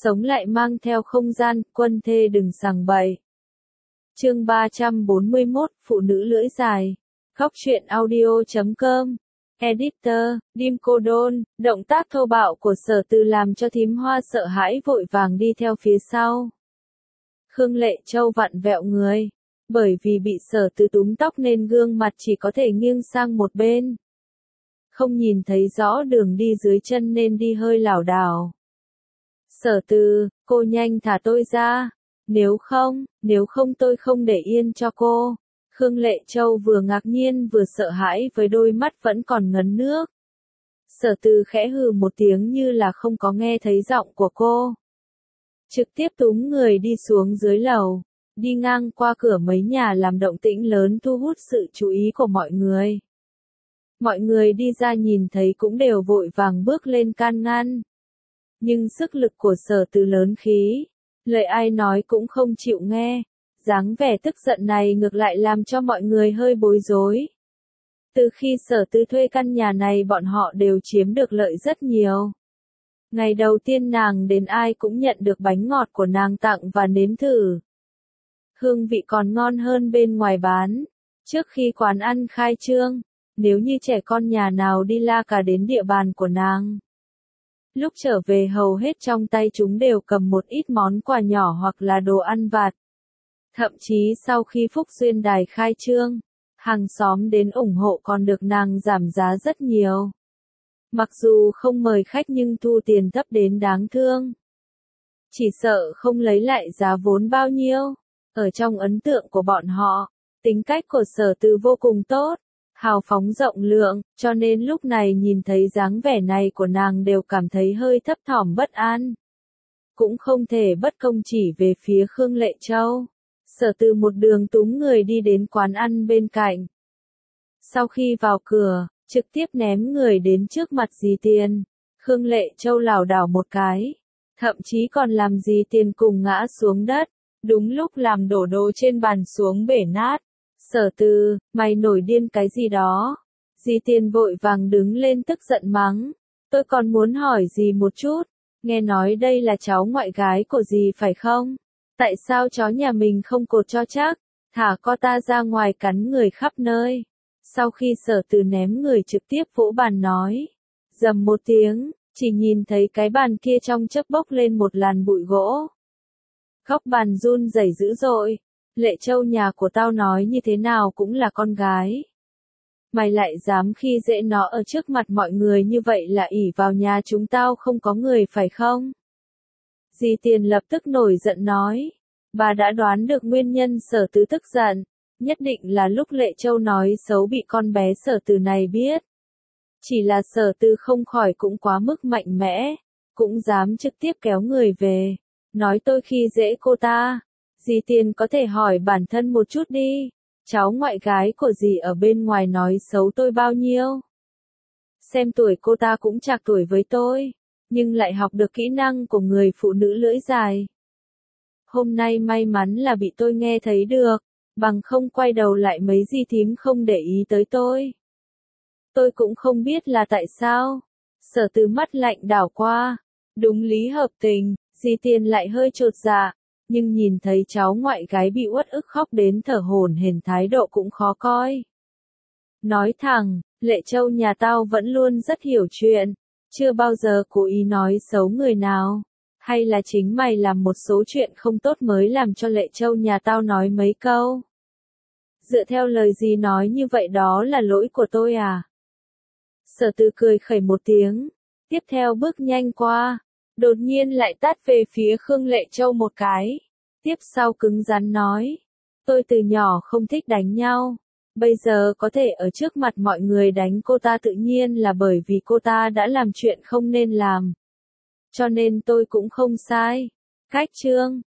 sống lại mang theo không gian, quân thê đừng sằng bậy. Chương 341, Phụ nữ lưỡi dài. Góc truyện audio.com. Editor, Dim Cô Đôn, động tác thô bạo của Sở Từ làm cho thím Hoa sợ hãi vội vàng đi theo phía sau. Khương Lệ Châu vặn vẹo người, bởi vì bị Sở Từ túm tóc nên gương mặt chỉ có thể nghiêng sang một bên. Không nhìn thấy rõ đường đi dưới chân nên đi hơi lảo đảo. Sở Từ, cô nhanh thả tôi ra, nếu không tôi không để yên cho cô. Khương Lệ Châu vừa ngạc nhiên vừa sợ hãi với đôi mắt vẫn còn ngấn nước. Sở Từ khẽ hừ một tiếng như là không có nghe thấy giọng của cô. Trực tiếp túm người đi xuống dưới lầu, đi ngang qua cửa mấy nhà làm động tĩnh lớn thu hút sự chú ý của mọi người. Mọi người đi ra nhìn thấy cũng đều vội vàng bước lên can ngăn. Nhưng sức lực của Sở Từ lớn khí, lời ai nói cũng không chịu nghe. Dáng vẻ tức giận này ngược lại làm cho mọi người hơi bối rối. Từ khi Sở Từ thuê căn nhà này bọn họ đều chiếm được lợi rất nhiều. Ngày đầu tiên nàng đến ai cũng nhận được bánh ngọt của nàng tặng và nếm thử. Hương vị còn ngon hơn bên ngoài bán. Trước khi quán ăn khai trương, nếu như trẻ con nhà nào đi la cả đến địa bàn của nàng. Lúc trở về hầu hết trong tay chúng đều cầm một ít món quà nhỏ hoặc là đồ ăn vặt. Thậm chí sau khi Phúc Duyên Đài khai trương, hàng xóm đến ủng hộ còn được nàng giảm giá rất nhiều. Mặc dù không mời khách nhưng thu tiền thấp đến đáng thương. Chỉ sợ không lấy lại giá vốn bao nhiêu. Ở trong ấn tượng của bọn họ, tính cách của Sở Từ vô cùng tốt, hào phóng rộng lượng, cho nên lúc này nhìn thấy dáng vẻ này của nàng đều cảm thấy hơi thấp thỏm bất an. Cũng không thể bất công chỉ về phía Khương Lệ Châu. Sở Từ một đường túm người đi đến quán ăn bên cạnh. Sau khi vào cửa, trực tiếp ném người đến trước mặt Dì Tiền. Khương Lệ Châu lảo đảo một cái, thậm chí còn làm Dì Tiền cùng ngã xuống đất, đúng lúc làm đổ đồ trên bàn xuống bể nát. Sở Từ, mày nổi điên cái gì đó? Dì Tiền vội vàng đứng lên tức giận mắng. Tôi còn muốn hỏi dì một chút, nghe nói đây là cháu ngoại gái của dì phải không? Tại sao chó nhà mình không cột cho chắc, thả co ta ra ngoài cắn người khắp nơi? Sau khi Sở Từ ném người trực tiếp vỗ bàn nói. Dầm một tiếng, chỉ nhìn thấy cái bàn kia trong chớp bốc lên một làn bụi gỗ. Góc bàn run rẩy dữ dội. Lệ Châu nhà của tao nói như thế nào cũng là con gái. Mày lại dám khi dễ nó ở trước mặt mọi người như vậy là ỷ vào nhà chúng tao không có người phải không? Dì Tiền lập tức nổi giận nói. Bà đã đoán được nguyên nhân Sở Từ tức giận. Nhất định là lúc Lệ Châu nói xấu bị con bé Sở Từ này biết. Chỉ là Sở Từ không khỏi cũng quá mức mạnh mẽ. Cũng dám trực tiếp kéo người về. Nói tôi khi dễ cô ta. Dì Tiền có thể hỏi bản thân một chút đi. Cháu ngoại gái của dì ở bên ngoài nói xấu tôi bao nhiêu? Xem tuổi cô ta cũng trạc tuổi với tôi. Nhưng lại học được kỹ năng của người phụ nữ lưỡi dài. Hôm nay may mắn là bị tôi nghe thấy được, bằng không quay đầu lại mấy dì thím không để ý tới tôi. Tôi cũng không biết là tại sao. Sở Từ mắt lạnh đảo qua. Đúng lý hợp tình, dì Tiền lại hơi chột dạ, nhưng nhìn thấy cháu ngoại gái bị uất ức khóc đến thở hổn hển thái độ cũng khó coi. Nói thẳng, Lệ Châu nhà tao vẫn luôn rất hiểu chuyện. Chưa bao giờ cố ý nói xấu người nào. Hay là chính mày làm một số chuyện không tốt mới làm cho Lệ Châu nhà tao nói mấy câu. Dựa theo lời gì nói như vậy đó là lỗi của tôi à? Sở Từ cười khẩy một tiếng. Tiếp theo bước nhanh qua. Đột nhiên lại tát về phía Khương Lệ Châu một cái. Tiếp sau cứng rắn nói. Tôi từ nhỏ không thích đánh nhau. Bây giờ có thể ở trước mặt mọi người đánh cô ta tự nhiên là bởi vì cô ta đã làm chuyện không nên làm. Cho nên tôi cũng không sai. Cách chương.